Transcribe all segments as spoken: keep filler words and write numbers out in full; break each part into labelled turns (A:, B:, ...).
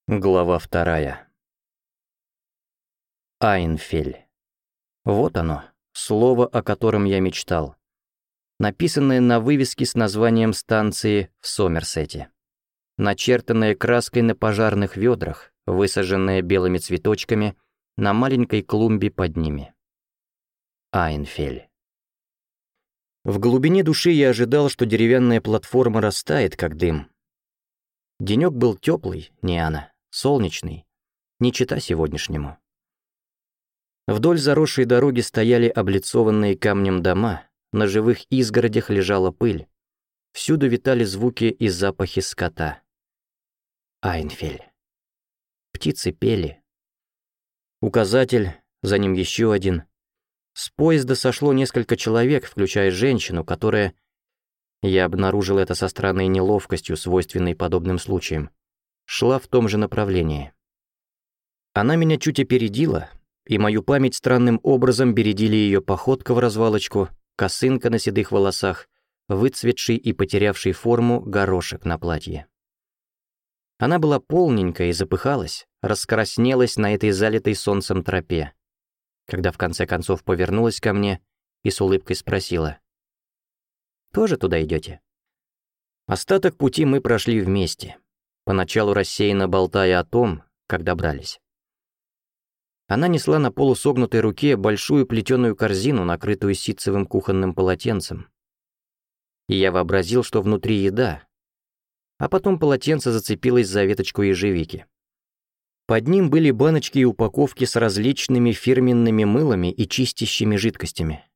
A: Глава вторая. Айнфель. Вот оно, слово, о котором я мечтал. Написанное на вывеске с названием станции в Сомерсете. Начертанное краской на пожарных ведрах, высаженное белыми цветочками на маленькой клумбе под ними. Айнфель. В глубине души я ожидал, что деревянная платформа растает, как дым. Денек был теплый, не она. Солнечный, не чета сегодняшнему. Вдоль заросшей дороги стояли облицованные камнем дома, на живых изгородях лежала пыль, всюду витали звуки и запахи скота. Айнфель. Птицы пели. Указатель, за ним еще один. С поезда сошло несколько человек, включая женщину, которая... Я обнаружил это со странной неловкостью, свойственной подобным случаям. Шла в том же направлении. Она меня чуть опередила, и мою память странным образом бередили ее походка в развалочку, косынка на седых волосах, выцветший и потерявший форму горошек на платье. Она была полненькая и запыхалась, раскраснелась на этой залитой солнцем тропе, когда в конце концов повернулась ко мне и с улыбкой спросила: «Тоже туда идете?» Остаток пути мы прошли вместе, поначалу рассеянно болтая о том, как добрались. Она несла на полусогнутой руке большую плетеную корзину, накрытую ситцевым кухонным полотенцем. И я вообразил, что внутри еда, а потом полотенце зацепилось за веточку ежевики. Под ним были баночки и упаковки с различными фирменными мылами и чистящими жидкостями.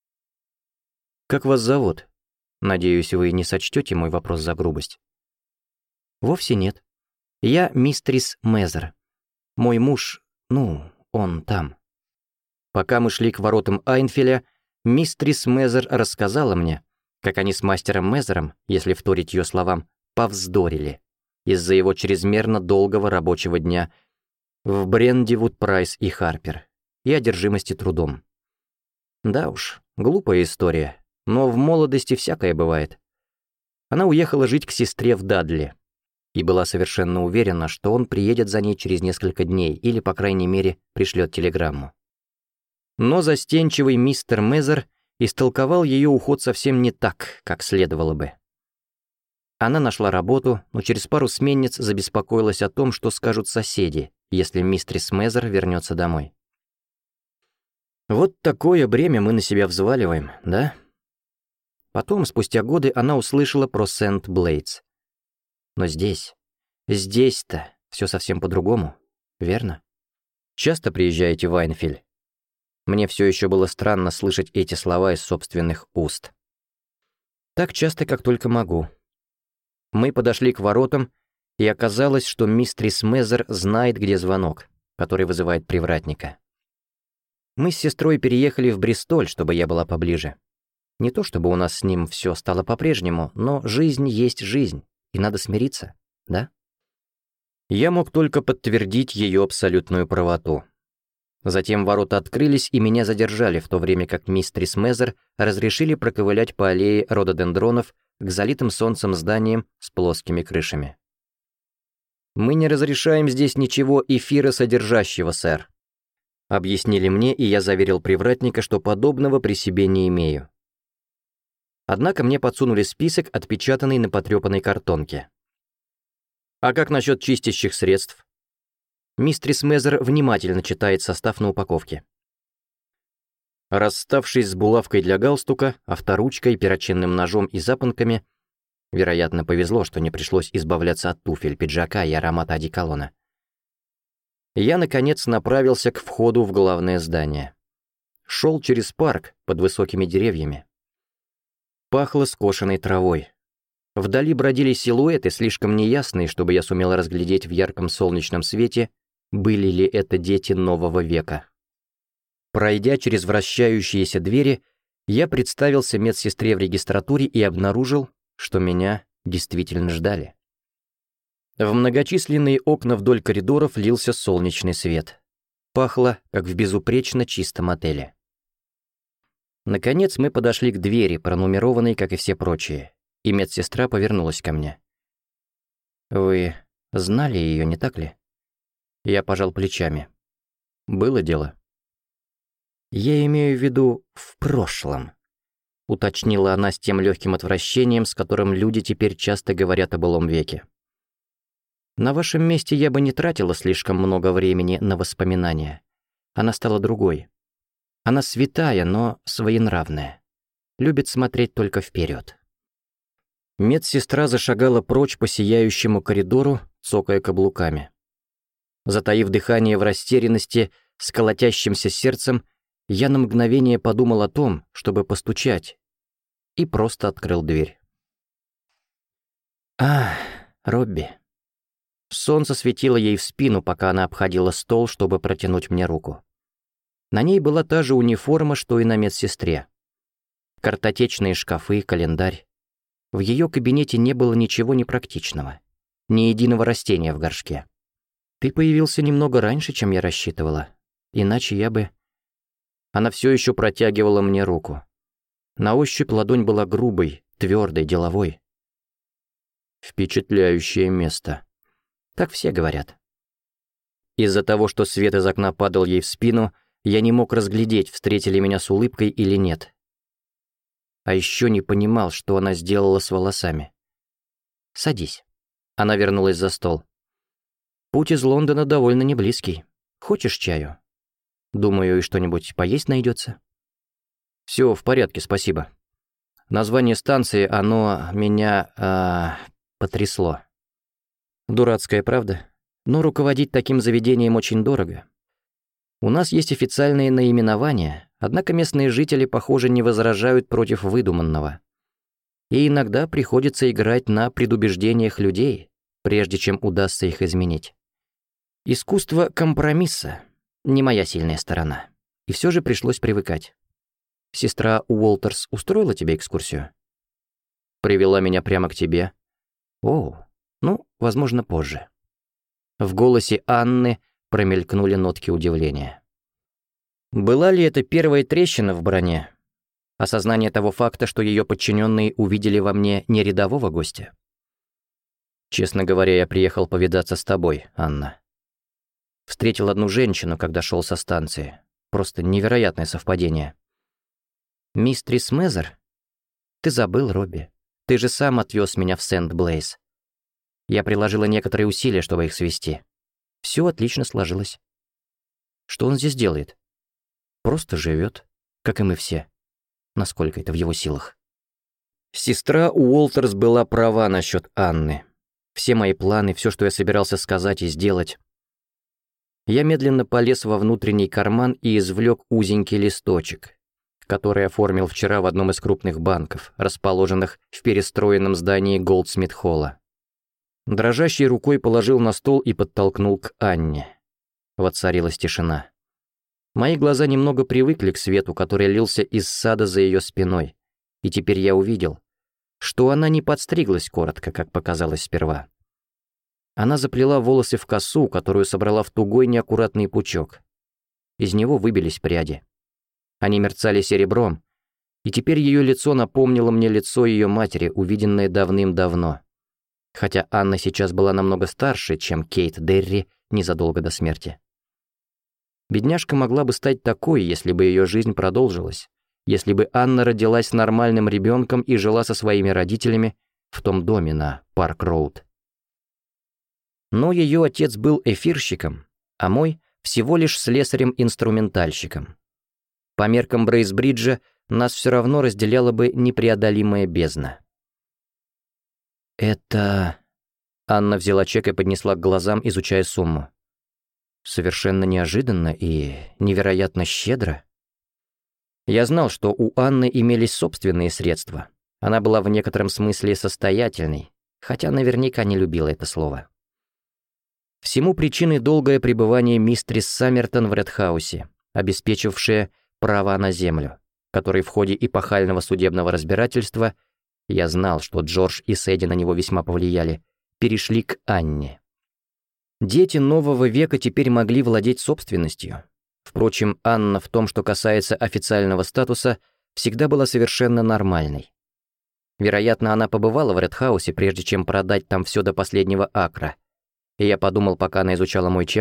A: «Как вас зовут? Надеюсь, вы не сочтете мой вопрос за грубость». «Вовсе нет. Я мистрис Мезер. Мой муж, ну, он там». Пока мы шли к воротам Айнфеля, мистрис Мезер рассказала мне, как они с мастером Мезером, если вторить ее словам, повздорили из-за его чрезмерно долгого рабочего дня в Брендивуд, Прайс и Харпер и одержимости трудом. Да уж, глупая история, но в молодости всякое бывает. Она уехала жить к сестре в Дадли и была совершенно уверена, что он приедет за ней через несколько дней или, по крайней мере, пришлет телеграмму. Но застенчивый мистер Мезер истолковал ее уход совсем не так, как следовало бы. Она нашла работу, но через пару сменниц забеспокоилась о том, что скажут соседи, если мистрис Мезер вернется домой. Вот такое бремя мы на себя взваливаем, да? Потом, спустя годы, она услышала про Сент-Блейтс. Но здесь, здесь-то все совсем по-другому, верно? Часто приезжаете в Айнфель? Мне все еще было странно слышать эти слова из собственных уст. Так часто, как только могу. Мы подошли к воротам, и оказалось, что мистрис Мезер знает, где звонок, который вызывает привратника. Мы с сестрой переехали в Бристоль, чтобы я была поближе. Не то чтобы у нас с ним все стало по-прежнему, но жизнь есть жизнь, и надо смириться, да? Я мог только подтвердить ее абсолютную правоту. Затем ворота открылись, и меня задержали, в то время как мистрис Мезер разрешили проковылять по аллее рододендронов к залитым солнцем зданиям с плоскими крышами. «Мы не разрешаем здесь ничего эфиросодержащего, сэр», — объяснили мне, и я заверил привратника, что подобного при себе не имею. Однако мне подсунули список, отпечатанный на потрепанной картонке. «А как насчет чистящих средств?» Мистрис Мезер внимательно читает состав на упаковке. Расставшись с булавкой для галстука, авторучкой, перочинным ножом и запонками, вероятно, повезло, что не пришлось избавляться от туфель, пиджака и аромата одеколона, я, наконец, направился к входу в главное здание. Шел через парк под высокими деревьями. Пахло скошенной травой. Вдали бродили силуэты, слишком неясные, чтобы я сумел разглядеть в ярком солнечном свете, были ли это дети нового века. Пройдя через вращающиеся двери, я представился медсестре в регистратуре и обнаружил, что меня действительно ждали. В многочисленные окна вдоль коридоров лился солнечный свет. Пахло, как в безупречно чистом отеле. Наконец мы подошли к двери, пронумерованной, как и все прочие, и медсестра повернулась ко мне. «Вы знали ее, не так ли?» Я пожал плечами. Было дело. Я имею в виду в прошлом, уточнила она с тем легким отвращением, с которым люди теперь часто говорят о былом веке. На вашем месте я бы не тратила слишком много времени на воспоминания. Она стала другой. Она святая, но своенравная. Любит смотреть только вперед. Медсестра зашагала прочь по сияющему коридору, цокая каблуками. Затаив дыхание в растерянности, с колотящимся сердцем, я на мгновение подумал о том, чтобы постучать, и просто открыл дверь. «А, Робби». Солнце светило ей в спину, пока она обходила стол, чтобы протянуть мне руку. На ней была та же униформа, что и на медсестре. Картотечные шкафы, календарь. В ее кабинете не было ничего непрактичного. Ни единого растения в горшке. «Ты появился немного раньше, чем я рассчитывала. Иначе я бы...» Она все еще протягивала мне руку. На ощупь ладонь была грубой, твердой, деловой. Впечатляющее место. Так все говорят. Из-за того, что свет из окна падал ей в спину, я не мог разглядеть, встретили меня с улыбкой или нет. А еще не понимал, что она сделала с волосами. «Садись». Она вернулась за стол. «Путь из Лондона довольно неблизкий. Хочешь чаю? Думаю, и что-нибудь поесть найдется». «Все в порядке, спасибо. Название станции, оно меня э, потрясло. Дурацкая, правда? Но руководить таким заведением очень дорого. У нас есть официальные наименования, однако местные жители, похоже, не возражают против выдуманного. И иногда приходится играть на предубеждениях людей, прежде чем удастся их изменить. Искусство компромисса — не моя сильная сторона, и все же пришлось привыкать. Сестра Уолтерс устроила тебе экскурсию? Привела меня прямо к тебе. О, ну, возможно, позже. В голосе Анны промелькнули нотки удивления. Была ли это первая трещина в броне? Осознание того факта, что ее подчиненные увидели во мне не рядового гостя? Честно говоря, я приехал повидаться с тобой, Анна. Встретил одну женщину, когда шел со станции. Просто невероятное совпадение. Мистрис Мезер? Ты забыл, Робби. Ты же сам отвез меня в Сент-Блейз. Я приложила некоторые усилия, чтобы их свести. Все отлично сложилось. Что он здесь делает? Просто живет, как и мы все. Насколько это в его силах. Сестра Уолтерс была права насчет Анны. Все мои планы, все, что я собирался сказать и сделать. Я медленно полез во внутренний карман и извлек узенький листочек, который оформил вчера в одном из крупных банков, расположенных в перестроенном здании Голдсмит-холла. Дрожащей рукой положил на стол и подтолкнул к Анне. Воцарилась тишина. Мои глаза немного привыкли к свету, который лился из сада за ее спиной, и теперь я увидел, что она не подстриглась коротко, как показалось сперва. Она заплела волосы в косу, которую собрала в тугой неаккуратный пучок. Из него выбились пряди. Они мерцали серебром, и теперь ее лицо напомнило мне лицо ее матери, увиденное давным-давно. Хотя Анна сейчас была намного старше, чем Кейт Дерри незадолго до смерти. Бедняжка могла бы стать такой, если бы ее жизнь продолжилась, если бы Анна родилась нормальным ребенком и жила со своими родителями в том доме на Парк-Роуд. Но ее отец был эфирщиком, а мой — всего лишь слесарем-инструментальщиком. По меркам Брейсбриджа нас все равно разделяла бы непреодолимая бездна. «Это...» Анна взяла чек и поднесла к глазам, изучая сумму. «Совершенно неожиданно и невероятно щедро». Я знал, что у Анны имелись собственные средства. Она была в некотором смысле состоятельной, хотя наверняка не любила это слово. Всему причиной долгое пребывание мистрис Саммертон в Редхаусе, обеспечившее права на землю, который в ходе эпохального судебного разбирательства, я знал, что Джордж и Сэдди на него весьма повлияли, перешли к Анне. Дети нового века теперь могли владеть собственностью. Впрочем, Анна в том, что касается официального статуса, всегда была совершенно нормальной. Вероятно, она побывала в Редхаусе, прежде чем продать там все до последнего акра. И я подумал, пока она изучала мой чек,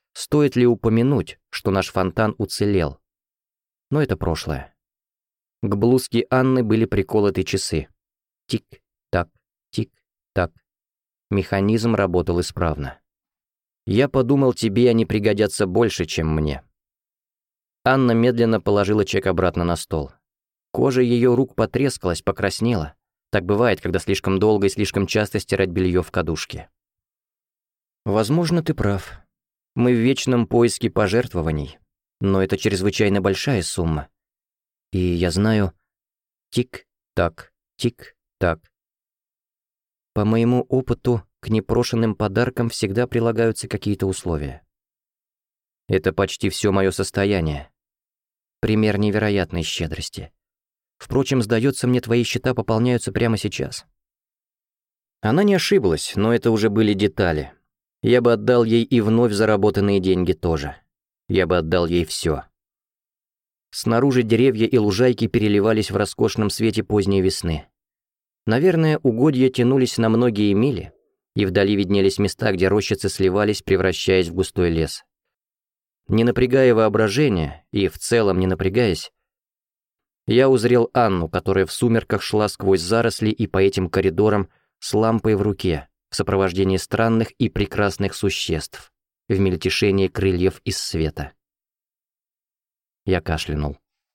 A: стоит ли упомянуть, что наш фонтан уцелел. Но это прошлое. К блузке Анны были приколоты часы. Тик-так, тик-так. Механизм работал исправно. Я подумал, тебе они пригодятся больше, чем мне. Анна медленно положила чек обратно на стол. Кожа ее рук потрескалась, покраснела. Так бывает, когда слишком долго и слишком часто стирать белье в кадушке. Возможно, ты прав. Мы в вечном поиске пожертвований. Но это чрезвычайно большая сумма. И я знаю... Тик-так, тик-так. По моему опыту, к непрошенным подаркам всегда прилагаются какие-то условия. Это почти все мое состояние. Пример невероятной щедрости. Впрочем, сдается мне, твои счета пополняются прямо сейчас. Она не ошиблась, но это уже были детали. Я бы отдал ей и вновь заработанные деньги тоже. Я бы отдал ей все. Снаружи деревья и лужайки переливались в роскошном свете поздней весны. Наверное, угодья тянулись на многие мили, и вдали виднелись места, где рощицы сливались, превращаясь в густой лес. Не напрягая воображение, и в целом не напрягаясь, я узрел Анну, которая в сумерках шла сквозь заросли и по этим коридорам с лампой в руке, в сопровождении странных и прекрасных существ, в мельтешении крыльев из света. Я кашлянул.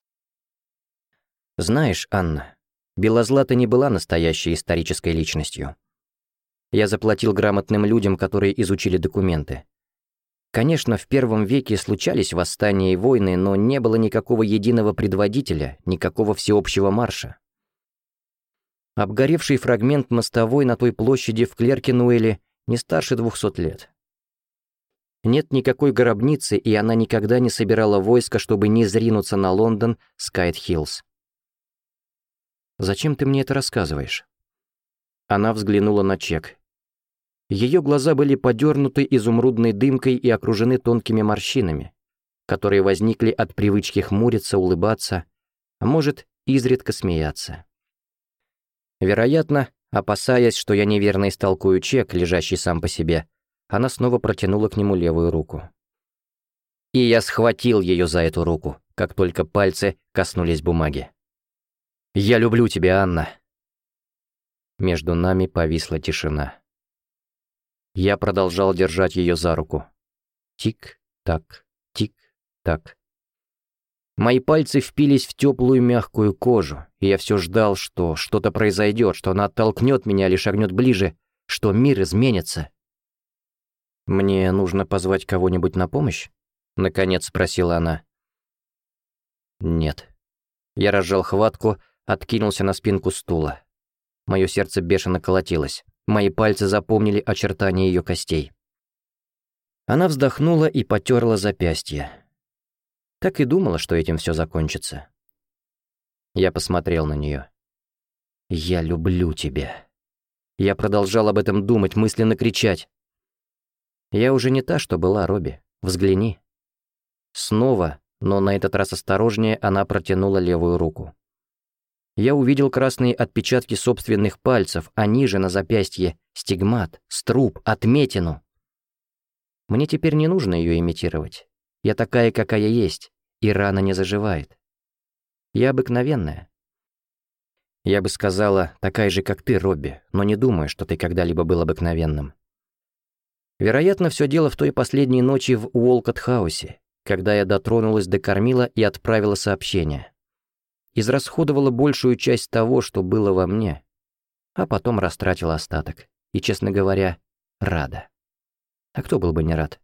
A: Знаешь, Анна, Белозлата не была настоящей исторической личностью. Я заплатил грамотным людям, которые изучили документы. Конечно, в первом веке случались восстания и войны, но не было никакого единого предводителя, никакого всеобщего марша. Обгоревший фрагмент мостовой на той площади в Клеркенуэле не старше двухсот лет. Нет никакой гробницы, и она никогда не собирала войска, чтобы не зринуться на Лондон с Кайт-Хиллз. «Зачем ты мне это рассказываешь?» Она взглянула на чек. Ее глаза были подернуты изумрудной дымкой и окружены тонкими морщинами, которые возникли от привычки хмуриться, улыбаться, а может, изредка смеяться. Вероятно, опасаясь, что я неверно истолкую чек, лежащий сам по себе, она снова протянула к нему левую руку. И я схватил ее за эту руку, как только пальцы коснулись бумаги. «Я люблю тебя, Анна!» Между нами повисла тишина. Я продолжал держать ее за руку. Тик-так, тик-так. Мои пальцы впились в теплую мягкую кожу, и я все ждал, что что-то произойдет, что она оттолкнет меня или шагнет ближе, что мир изменится. «Мне нужно позвать кого-нибудь на помощь?» — наконец спросила она. «Нет». Я разжал хватку, откинулся на спинку стула. Мое сердце бешено колотилось. Мои пальцы запомнили очертания ее костей. Она вздохнула и потерла запястье. Так и думала, что этим все закончится. Я посмотрел на нее. «Я люблю тебя». Я продолжал об этом думать, мысленно кричать. «Я уже не та, что была, Робби. Взгляни». Снова, но на этот раз осторожнее, она протянула левую руку. Я увидел красные отпечатки собственных пальцев, а ниже на запястье стигмат, струб, отметину. Мне теперь не нужно ее имитировать. Я такая, какая есть, и рана не заживает. Я обыкновенная. Я бы сказала, такая же, как ты, Робби, но не думаю, что ты когда-либо был обыкновенным. Вероятно, все дело в той последней ночи в Уолкотт-хаусе, когда я дотронулась до кормила и отправила сообщение. Израсходовала большую часть того, что было во мне, а потом растратила остаток. И, честно говоря, рада. А кто был бы не рад?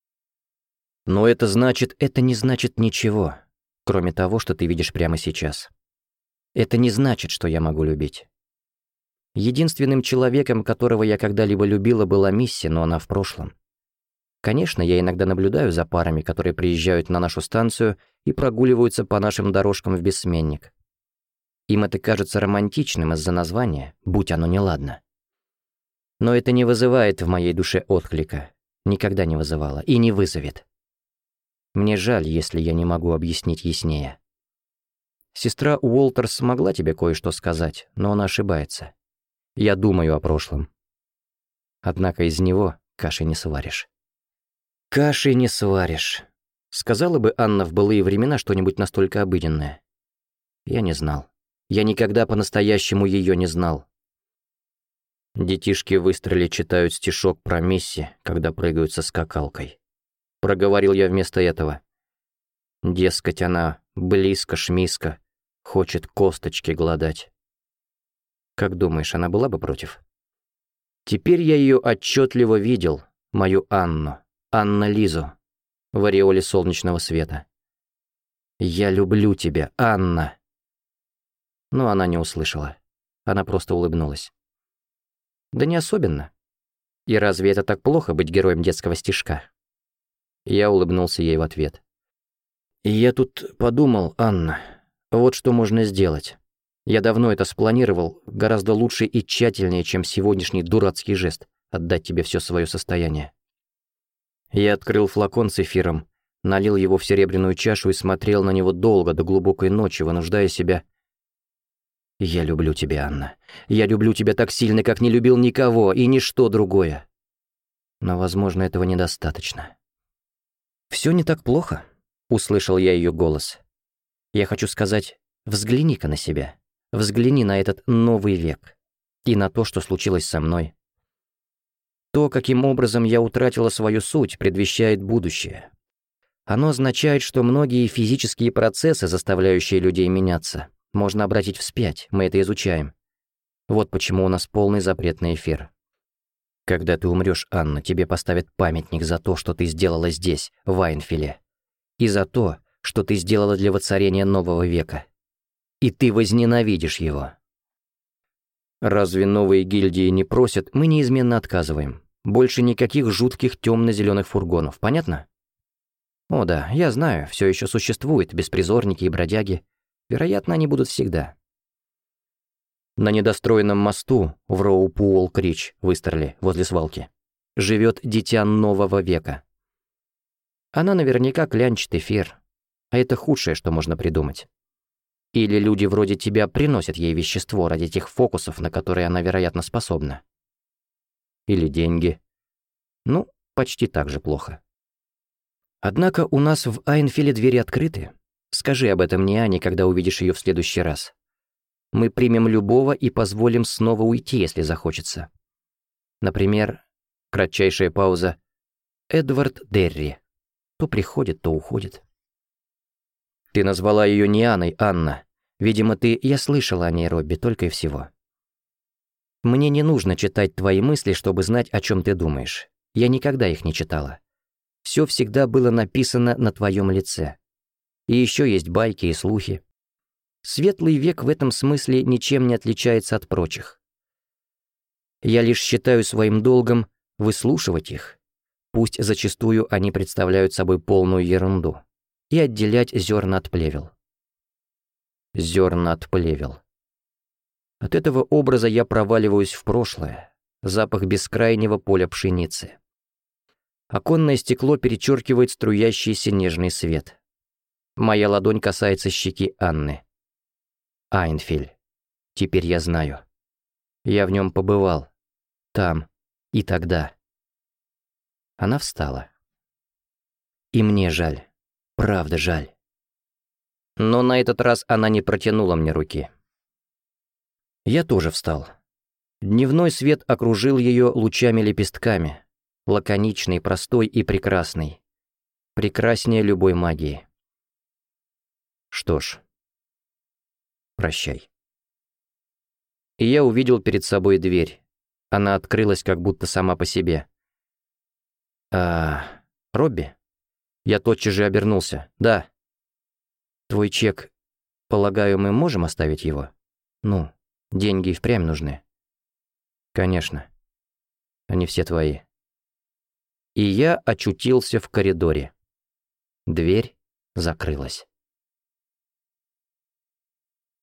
A: Но это значит, это не значит ничего, кроме того, что ты видишь прямо сейчас. Это не значит, что я могу любить. Единственным человеком, которого я когда-либо любила, была Мисси, но она в прошлом. Конечно, я иногда наблюдаю за парами, которые приезжают на нашу станцию и прогуливаются по нашим дорожкам в бессменник. Им это кажется романтичным из-за названия, будь оно неладно. Но это не вызывает в моей душе отклика, никогда не вызывало и не вызовет. Мне жаль, если я не могу объяснить яснее. Сестра Уолтерс смогла тебе кое-что сказать, но она ошибается. Я думаю о прошлом. Однако из него каши не сваришь. «Каши не сваришь», — сказала бы Анна в былые времена что-нибудь настолько обыденное. Я не знал. Я никогда по-настоящему ее не знал. Детишки в Истреле читают стишок про Мисси, когда прыгают со скакалкой. Проговорил я вместо этого. Дескать, она близко-шмиска, хочет косточки глодать. Как думаешь, она была бы против? Теперь я ее отчетливо видел, мою Анну, Анна-Лизу, в ореоле солнечного света. «Я люблю тебя, Анна!» Но она не услышала. Она просто улыбнулась. Да не особенно. И разве это так плохо быть героем детского стишка? Я улыбнулся ей в ответ. И я тут подумал, Анна, вот что можно сделать. Я давно это спланировал, гораздо лучше и тщательнее, чем сегодняшний дурацкий жест — отдать тебе все свое состояние. Я открыл флакон с эфиром, налил его в серебряную чашу и смотрел на него долго, до глубокой ночи, вынуждая себя... «Я люблю тебя, Анна. Я люблю тебя так сильно, как не любил никого и ничто другое. Но, возможно, этого недостаточно». «Все не так плохо», — услышал я ее голос. «Я хочу сказать, взгляни-ка на себя. Взгляни на этот новый век. И на то, что случилось со мной. То, каким образом я утратила свою суть, предвещает будущее. Оно означает, что многие физические процессы, заставляющие людей меняться, можно обратить вспять, мы это изучаем. Вот почему у нас полный запрет на эфир. Когда ты умрешь, Анна, тебе поставят памятник за то, что ты сделала здесь, в Айнфиле. И за то, что ты сделала для воцарения нового века. И ты возненавидишь его. Разве новые гильдии не просят, мы неизменно отказываем. Больше никаких жутких темно-зеленых фургонов, понятно? О да, я знаю, все еще существуют беспризорники и бродяги. Вероятно, они будут всегда. На недостроенном мосту в Роупуолл-Крич в Истерле, возле свалки, живет дитя нового века. Она наверняка клянчит эфир, а это худшее, что можно придумать. Или люди вроде тебя приносят ей вещество ради тех фокусов, на которые она, вероятно, способна. Или деньги. Ну, почти так же плохо. Однако у нас в Айнфиле двери открыты. Скажи об этом Ниане, когда увидишь ее в следующий раз. Мы примем любого и позволим снова уйти, если захочется. Например, кратчайшая пауза, Эдвард Дерри. То приходит, то уходит. Ты назвала ее Нианой, Анна. Видимо, ты... Я слышала о ней, Робби, только и всего. Мне не нужно читать твои мысли, чтобы знать, о чем ты думаешь. Я никогда их не читала. Все всегда было написано на твоем лице. И еще есть байки и слухи. Светлый век в этом смысле ничем не отличается от прочих. Я лишь считаю своим долгом выслушивать их, пусть зачастую они представляют собой полную ерунду, и отделять зерна от плевел. Зерна от плевел. От этого образа я проваливаюсь в прошлое, запах бескрайнего поля пшеницы. Оконное стекло перечеркивает струящийся нежный свет. Моя ладонь касается щеки Анны. Айнфиль. Теперь я знаю. Я в нем побывал. Там. И тогда. Она встала. И мне жаль. Правда жаль. Но на этот раз она не протянула мне руки. Я тоже встал. Дневной свет окружил ее лучами-лепестками. Лаконичный, простой и прекрасный. Прекраснее любой магии. Что ж, прощай. И я увидел перед собой дверь. Она открылась как будто сама по себе. А, Робби? Я тотчас же обернулся. Да. Твой чек, полагаю, мы можем оставить его? Ну, деньги и впрямь нужны. Конечно. Они все твои. И я очутился в коридоре. Дверь закрылась.